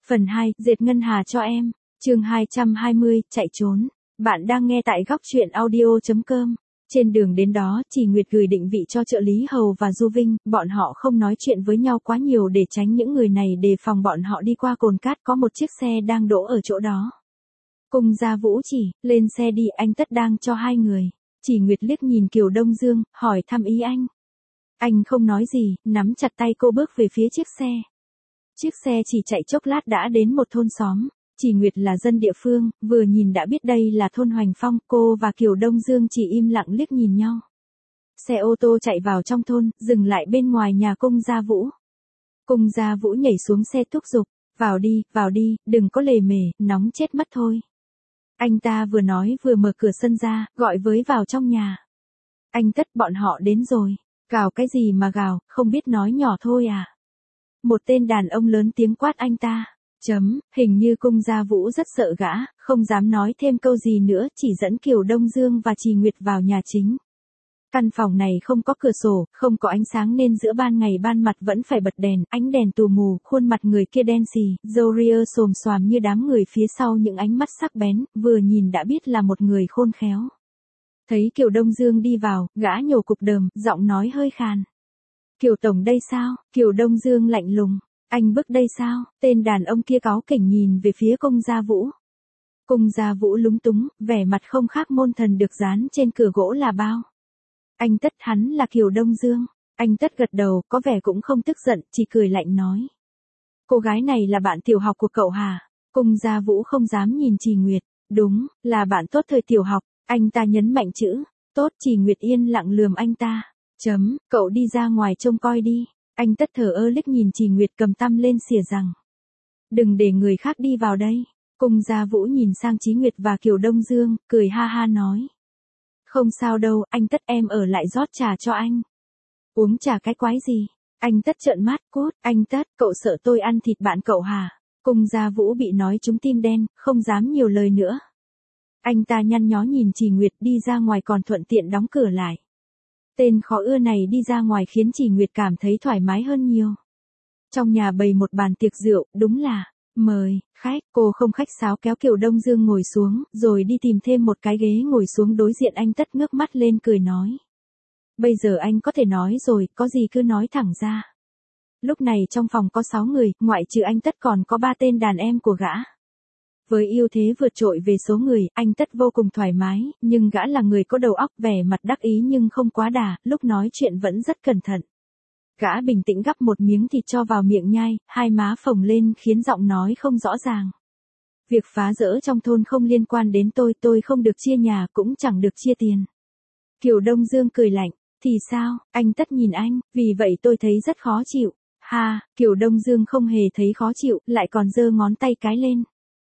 Phần 2, dệt ngân hà cho em. Chương 220, chạy trốn. Bạn đang nghe tại góc truyện audio.com. Trên đường đến đó, Chỉ Nguyệt gửi định vị cho trợ lý Hầu và Du Vinh, bọn họ không nói chuyện với nhau quá nhiều để tránh những người này đề phòng bọn họ đi qua cồn cát có một chiếc xe đang đỗ ở chỗ đó. Cung Gia Vũ chỉ, lên xe đi, anh Tất đang cho hai người. Chỉ Nguyệt liếc nhìn Kiều Đông Dương, hỏi thăm ý anh. Anh không nói gì, nắm chặt tay cô bước về phía chiếc xe. Chiếc xe chỉ chạy chốc lát đã đến một thôn xóm. Chỉ Nguyệt là dân địa phương, vừa nhìn đã biết đây là thôn Hoành Phong, cô và Kiều Đông Dương chỉ im lặng liếc nhìn nhau. Xe ô tô chạy vào trong thôn, dừng lại bên ngoài nhà Cung Gia Vũ. Cung Gia Vũ nhảy xuống xe thúc giục, vào đi, đừng có lề mề, nóng chết mất thôi. Anh ta vừa nói vừa mở cửa sân ra, gọi với vào trong nhà. Anh Tất, bọn họ đến rồi. Gào cái gì mà gào, không biết nói nhỏ thôi à? Một tên đàn ông lớn tiếng quát anh ta. Hình như Cung Gia Vũ rất sợ gã, không dám nói thêm câu gì nữa, chỉ dẫn Kiều Đông Dương và Chỉ Nguyệt vào nhà chính. Căn phòng này không có cửa sổ, không có ánh sáng nên giữa ban ngày ban mặt vẫn phải bật đèn, ánh đèn tù mù, khuôn mặt người kia đen xì, râu ria xồm xoàm như đám người phía sau những ánh mắt sắc bén, vừa nhìn đã biết là một người khôn khéo. Thấy Kiều Đông Dương đi vào, gã nhổ cục đờm, giọng nói hơi khàn. Kiều Tổng đây sao? Kiều Đông Dương lạnh lùng. Anh bước đây sao? Tên đàn ông kia cáu kỉnh nhìn về phía Cung Gia Vũ. Cung Gia Vũ lúng túng, vẻ mặt không khác môn thần được dán trên cửa gỗ là bao. Anh Tất, hắn là Kiều Đông Dương. Anh Tất gật đầu, có vẻ cũng không tức giận, chỉ cười lạnh nói. Cô gái này là bạn tiểu học của cậu hả? Cung Gia Vũ không dám nhìn Chỉ Nguyệt. Đúng, là bạn tốt thời tiểu học. Anh ta nhấn mạnh chữ. Tốt. Chỉ Nguyệt yên lặng lườm anh ta. Cậu đi ra ngoài trông coi đi. Anh Tất thờ ơ liếc nhìn Chỉ Nguyệt cầm tăm lên xỉa rằng. Đừng để người khác đi vào đây. Cung Gia Vũ nhìn sang Chí Nguyệt và Kiều Đông Dương, cười ha ha nói. Không sao đâu, anh Tất, em ở lại rót trà cho anh. Uống trà cái quái gì? Anh Tất trợn mắt, cốt. Anh Tất, cậu sợ tôi ăn thịt bạn cậu hả? Cung Gia Vũ bị nói trúng tim đen, không dám nhiều lời nữa. Anh ta nhăn nhó nhìn Chỉ Nguyệt đi ra ngoài còn thuận tiện đóng cửa lại. Tên khó ưa này đi ra ngoài khiến Chỉ Nguyệt cảm thấy thoải mái hơn nhiều. Trong nhà bày một bàn tiệc rượu, đúng là, mời, khách, cô không khách sáo kéo Kiều Đông Dương ngồi xuống, rồi đi tìm thêm một cái ghế ngồi xuống đối diện anh Tất ngước mắt lên cười nói. Bây giờ anh có thể nói rồi, có gì cứ nói thẳng ra. Lúc này trong phòng có 6 người, ngoại trừ anh Tất còn có 3 tên đàn em của gã. Với ưu thế vượt trội về số người, anh Tất vô cùng thoải mái, nhưng gã là người có đầu óc, vẻ mặt đắc ý nhưng không quá đà, lúc nói chuyện vẫn rất cẩn thận. Gã bình tĩnh gắp một miếng thịt cho vào miệng nhai, hai má phồng lên khiến giọng nói không rõ ràng. Việc phá rỡ trong thôn không liên quan đến tôi không được chia nhà cũng chẳng được chia tiền. Kiều Đông Dương cười lạnh, thì sao? Anh Tất nhìn anh, vì vậy tôi thấy rất khó chịu. Ha, Kiều Đông Dương không hề thấy khó chịu, lại còn giơ ngón tay cái lên.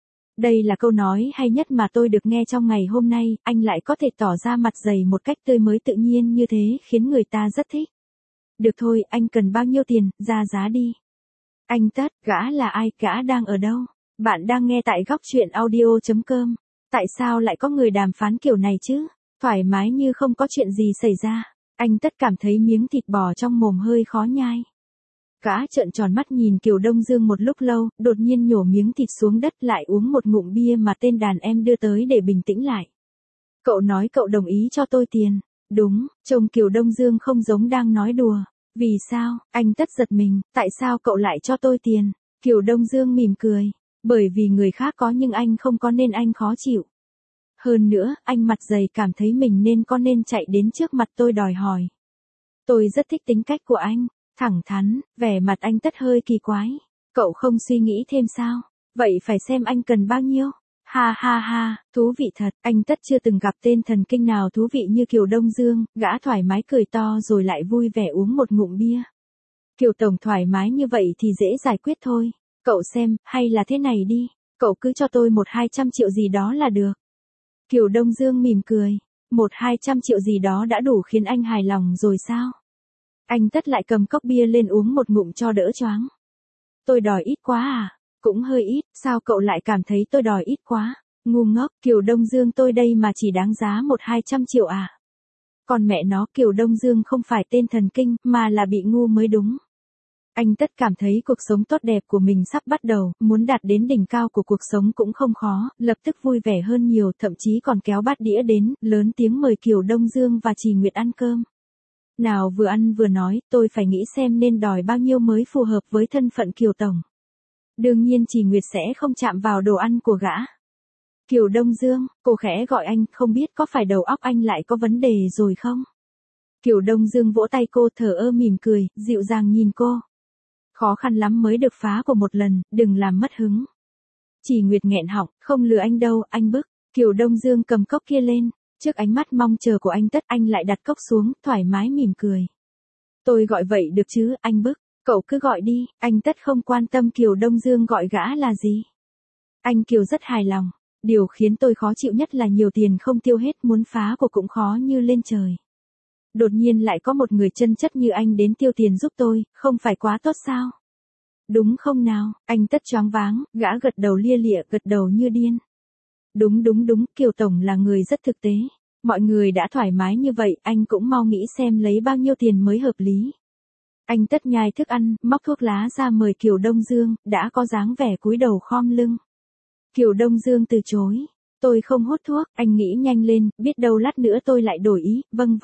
Đây là câu nói hay nhất mà tôi được nghe trong ngày hôm nay, anh lại có thể tỏ ra mặt dày một cách tươi mới tự nhiên như thế khiến người ta rất thích. Được thôi, anh cần bao nhiêu tiền, ra giá đi. Anh Tất, gã là ai, gã đang ở đâu? Bạn đang nghe tại góc truyện audio.com. Tại sao lại có người đàm phán kiểu này chứ? Thoải mái như không có chuyện gì xảy ra. Anh Tất cảm thấy miếng thịt bò trong mồm hơi khó nhai. Gã trợn tròn mắt nhìn Kiều Đông Dương một lúc lâu, đột nhiên nhổ miếng thịt xuống đất lại uống một ngụm bia mà tên đàn em đưa tới để bình tĩnh lại. Cậu nói cậu đồng ý cho tôi tiền. Đúng, trông Kiều Đông Dương không giống đang nói đùa. Vì sao? Anh Tất giật mình, tại sao cậu lại cho tôi tiền? Kiều Đông Dương mỉm cười. Bởi vì người khác có nhưng anh không có nên anh khó chịu. Hơn nữa, anh mặt dày cảm thấy mình nên chạy đến trước mặt tôi đòi hỏi. Tôi rất thích tính cách của anh. Thẳng thắn, vẻ mặt anh Tất hơi kỳ quái. Cậu không suy nghĩ thêm sao? Vậy phải xem anh cần bao nhiêu? Ha ha ha, thú vị thật, anh Tất chưa từng gặp tên thần kinh nào thú vị như Kiều Đông Dương, gã thoải mái cười to rồi lại vui vẻ uống một ngụm bia. Kiều Tổng thoải mái như vậy thì dễ giải quyết thôi. Cậu xem, hay là thế này đi, cậu cứ cho tôi 100-200 triệu gì đó là được. Kiều Đông Dương mỉm cười, 100-200 triệu gì đó đã đủ khiến anh hài lòng rồi sao? Anh Tất lại cầm cốc bia lên uống một ngụm cho đỡ choáng. Tôi đòi ít quá à? Cũng hơi ít, sao cậu lại cảm thấy tôi đòi ít quá? Ngu ngốc, Kiều Đông Dương tôi đây mà chỉ đáng giá 100-200 triệu à? Còn mẹ nó Kiều Đông Dương không phải tên thần kinh, mà là bị ngu mới đúng. Anh Tất cảm thấy cuộc sống tốt đẹp của mình sắp bắt đầu, muốn đạt đến đỉnh cao của cuộc sống cũng không khó, lập tức vui vẻ hơn nhiều, thậm chí còn kéo bát đĩa đến, lớn tiếng mời Kiều Đông Dương và Trì Nguyệt ăn cơm. Nào vừa ăn vừa nói, tôi phải nghĩ xem nên đòi bao nhiêu mới phù hợp với thân phận Kiều Tổng. Đương nhiên Trì Nguyệt sẽ không chạm vào đồ ăn của gã. Kiều Đông Dương, cô khẽ gọi anh, không biết có phải đầu óc anh lại có vấn đề rồi không? Kiều Đông Dương vỗ tay cô, thờ ơ mỉm cười, dịu dàng nhìn cô. Khó khăn lắm mới được phá của một lần, đừng làm mất hứng. Trì Nguyệt nghẹn họng, không lừa anh đâu, anh bức. Kiều Đông Dương cầm cốc kia lên, trước ánh mắt mong chờ của anh Tất anh lại đặt cốc xuống, thoải mái mỉm cười. Tôi gọi vậy được chứ, anh bức, cậu cứ gọi đi, anh Tất không quan tâm Kiều Đông Dương gọi gã là gì. Anh Kiều rất hài lòng, điều khiến tôi khó chịu nhất là nhiều tiền không tiêu hết, muốn phá của cũng khó như lên trời. Đột nhiên lại có một người chân chất như anh đến tiêu tiền giúp tôi, không phải quá tốt sao? Đúng không nào, anh Tất choáng váng, gã gật đầu lia lịa, gật đầu như điên. Đúng, Kiều Tổng là người rất thực tế. Mọi người đã thoải mái như vậy, anh cũng mau nghĩ xem lấy bao nhiêu tiền mới hợp lý. Anh Tất nhai thức ăn, móc thuốc lá ra mời Kiều Đông Dương, đã có dáng vẻ cúi đầu khom lưng. Kiều Đông Dương từ chối. Tôi không hút thuốc, anh nghĩ nhanh lên, biết đâu lát nữa tôi lại đổi ý, vâng.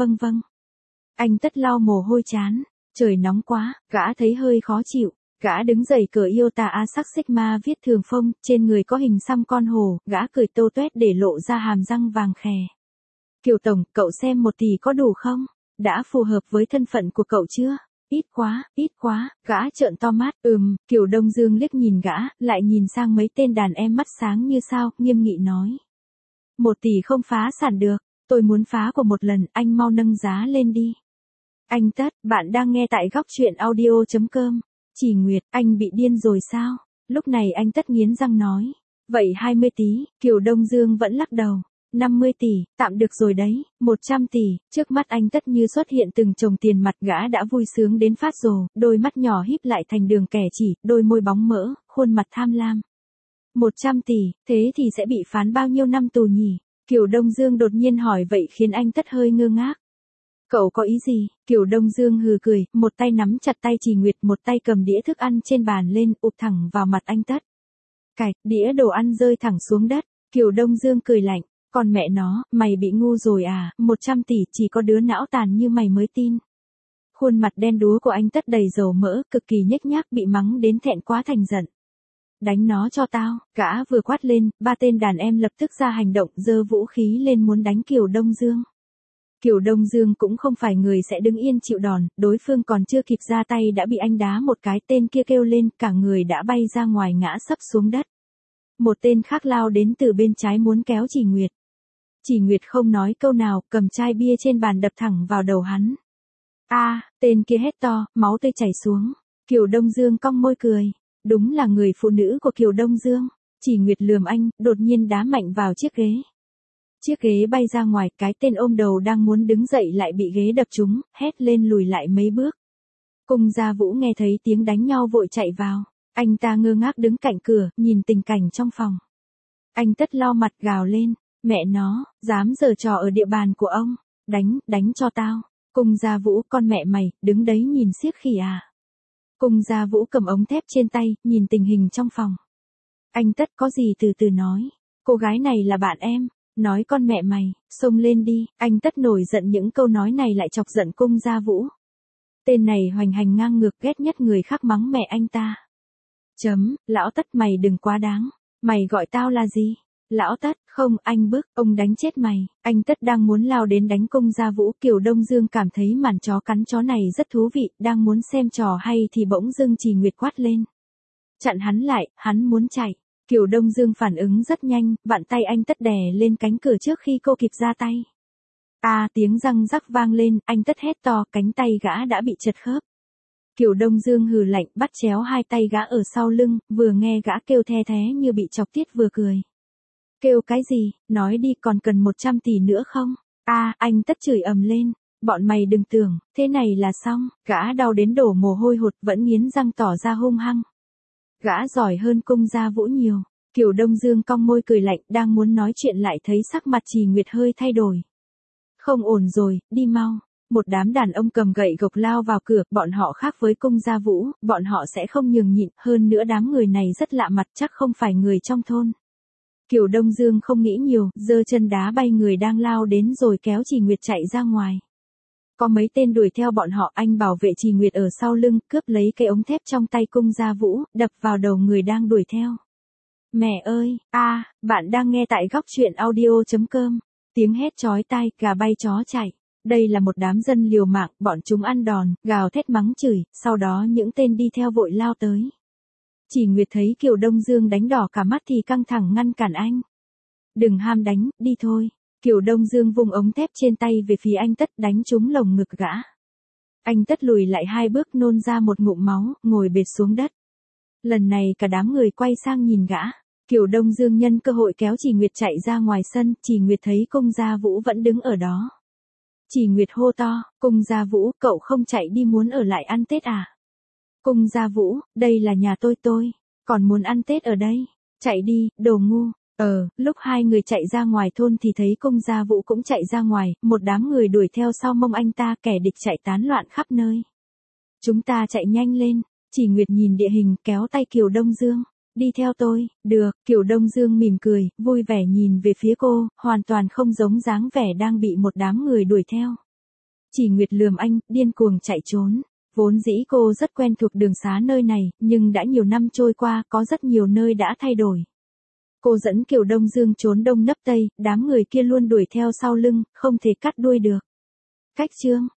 Anh Tất lau mồ hôi chán. Trời nóng quá, gã thấy hơi khó chịu. Gã đứng dậy cởi Iota A sắc Sigma viết thường phông, trên người có hình xăm con hổ, gã cười tô tuét để lộ ra hàm răng vàng khè. Kiều Tổng, cậu xem 1 tỷ có đủ không? Đã phù hợp với thân phận của cậu chưa? Ít quá, gã trợn to mắt, Kiều Đông Dương liếc nhìn gã, lại nhìn sang mấy tên đàn em mắt sáng như sao, nghiêm nghị nói. 1 tỷ không phá sản được, tôi muốn phá của một lần, anh mau nâng giá lên đi. Anh Tất, bạn đang nghe tại góc truyện audio.com. Trì Nguyệt, anh bị điên rồi sao? Lúc này anh Tất nghiến răng nói. Vậy 20 tỷ, Kiều Đông Dương vẫn lắc đầu. 50 tỷ, tạm được rồi đấy, 100 tỷ, trước mắt anh Tất như xuất hiện từng chồng tiền mặt, gã đã vui sướng đến phát rồ, đôi mắt nhỏ híp lại thành đường kẻ chỉ, đôi môi bóng mỡ, khuôn mặt tham lam. 100 tỷ, thế thì sẽ bị phán bao nhiêu năm tù nhỉ? Kiều Đông Dương đột nhiên hỏi vậy khiến anh Tất hơi ngơ ngác. Cậu có ý gì? Kiều Đông Dương hừ cười, một tay nắm chặt tay Trì Nguyệt, một tay cầm đĩa thức ăn trên bàn lên, ụp thẳng vào mặt anh Tất. Cạch, đĩa đồ ăn rơi thẳng xuống đất. Kiều Đông Dương cười lạnh, còn mẹ nó, mày bị ngu rồi à, 100 tỷ chỉ có đứa não tàn như mày mới tin. Khuôn mặt đen đúa của anh Tất đầy dầu mỡ, cực kỳ nhếch nhác, bị mắng đến thẹn quá thành giận. Đánh nó cho tao, gã vừa quát lên, 3 tên đàn em lập tức ra hành động, giơ vũ khí lên muốn đánh Kiều Đông Dương. Kiều Đông Dương cũng không phải người sẽ đứng yên chịu đòn, đối phương còn chưa kịp ra tay đã bị anh đá một cái, tên kia kêu lên, cả người đã bay ra ngoài ngã sấp xuống đất. Một tên khác lao đến từ bên trái muốn kéo Trì Nguyệt. Trì Nguyệt không nói câu nào, cầm chai bia trên bàn đập thẳng vào đầu hắn. Tên kia hét to, máu tươi chảy xuống. Kiều Đông Dương cong môi cười. Đúng là người phụ nữ của Kiều Đông Dương. Trì Nguyệt lườm anh, đột nhiên đá mạnh vào chiếc ghế. Chiếc ghế bay ra ngoài, cái tên ôm đầu đang muốn đứng dậy lại bị ghế đập trúng, hét lên lùi lại mấy bước. Cung Gia Vũ nghe thấy tiếng đánh nhau vội chạy vào. Anh ta ngơ ngác đứng cạnh cửa, nhìn tình cảnh trong phòng. Anh Tất lau mặt gào lên, mẹ nó, dám giở trò ở địa bàn của ông, đánh cho tao. Cung Gia Vũ, con mẹ mày, đứng đấy nhìn xiếc khỉ à. Cung Gia Vũ cầm ống thép trên tay, nhìn tình hình trong phòng. Anh Tất có gì từ từ nói, cô gái này là bạn em. Nói con mẹ mày, xông lên đi, anh Tất nổi giận những câu nói này lại chọc giận Cung Gia Vũ. Tên này hoành hành ngang ngược, ghét nhất người khác mắng mẹ anh ta. Lão Tất mày đừng quá đáng, mày gọi tao là gì? Lão Tất, không, anh bức, ông đánh chết mày. Anh Tất đang muốn lao đến đánh Cung Gia Vũ, Kiều Đông Dương cảm thấy màn chó cắn chó này rất thú vị, đang muốn xem trò hay thì bỗng dưng Trì Nguyệt quát lên. Chặn hắn lại, hắn muốn chạy. Kiều Đông Dương phản ứng rất nhanh, vặn tay anh Tất đè lên cánh cửa trước khi cô kịp ra tay. Tiếng răng rắc vang lên, anh Tất hét to, cánh tay gã đã bị chật khớp. Kiều Đông Dương hừ lạnh, bắt chéo hai tay gã ở sau lưng, vừa nghe gã kêu the thé như bị chọc tiết vừa cười. Kêu cái gì, nói đi, còn cần 100 tỷ nữa không? Anh Tất chửi ầm lên. Bọn mày đừng tưởng, thế này là xong, gã đau đến đổ mồ hôi hột vẫn nghiến răng tỏ ra hung hăng. Gã giỏi hơn Cung Gia Vũ nhiều. Kiều Đông Dương cong môi cười lạnh, đang muốn nói chuyện lại thấy sắc mặt Trì Nguyệt hơi thay đổi. Không ổn rồi, đi mau. Một đám đàn ông cầm gậy gộc lao vào cửa, bọn họ khác với Cung Gia Vũ, bọn họ sẽ không nhường nhịn, hơn nữa đám người này rất lạ mặt, chắc không phải người trong thôn. Kiều Đông Dương không nghĩ nhiều, giơ chân đá bay người đang lao đến rồi kéo Chỉ Nguyệt chạy ra ngoài. Có mấy tên đuổi theo bọn họ, anh bảo vệ Chỉ Nguyệt ở sau lưng, cướp lấy cái ống thép trong tay Cung Gia Vũ, đập vào đầu người đang đuổi theo. Mẹ ơi, bạn đang nghe tại góc truyện audio.com. Tiếng hét chói tai, gà bay chó chạy. Đây là một đám dân liều mạng, bọn chúng ăn đòn, gào thét mắng chửi, sau đó những tên đi theo vội lao tới. Chỉ Nguyệt thấy Kiều Đông Dương đánh đỏ cả mắt thì căng thẳng ngăn cản anh. Đừng ham đánh, đi thôi. Kiều Đông Dương vung ống thép trên tay về phía anh Tất, đánh trúng lồng ngực gã. Anh Tất lùi lại 2 bước, nôn ra một ngụm máu, ngồi bệt xuống đất. Lần này cả đám người quay sang nhìn gã. Kiều Đông Dương nhân cơ hội kéo Chỉ Nguyệt chạy ra ngoài sân, Chỉ Nguyệt thấy Cung Gia Vũ vẫn đứng ở đó. Chỉ Nguyệt hô to, Cung Gia Vũ, cậu không chạy đi muốn ở lại ăn Tết à? Cung Gia Vũ, đây là nhà tôi, còn muốn ăn Tết ở đây. Chạy đi, đồ ngu. Lúc hai người chạy ra ngoài thôn thì thấy Cung Gia Vũ cũng chạy ra ngoài, một đám người đuổi theo sau mông anh ta, kẻ địch chạy tán loạn khắp nơi. Chúng ta chạy nhanh lên. Chỉ Nguyệt nhìn địa hình, kéo tay Kiều Đông Dương. Đi theo tôi, được. Kiều Đông Dương mỉm cười, vui vẻ nhìn về phía cô, hoàn toàn không giống dáng vẻ đang bị một đám người đuổi theo. Chỉ Nguyệt lườm anh, điên cuồng chạy trốn. Vốn dĩ cô rất quen thuộc đường xá nơi này, nhưng đã nhiều năm trôi qua, có rất nhiều nơi đã thay đổi. Cô dẫn Kiều Đông Dương trốn đông nấp tây, đám người kia luôn đuổi theo sau lưng, không thể cắt đuôi được. Cách chương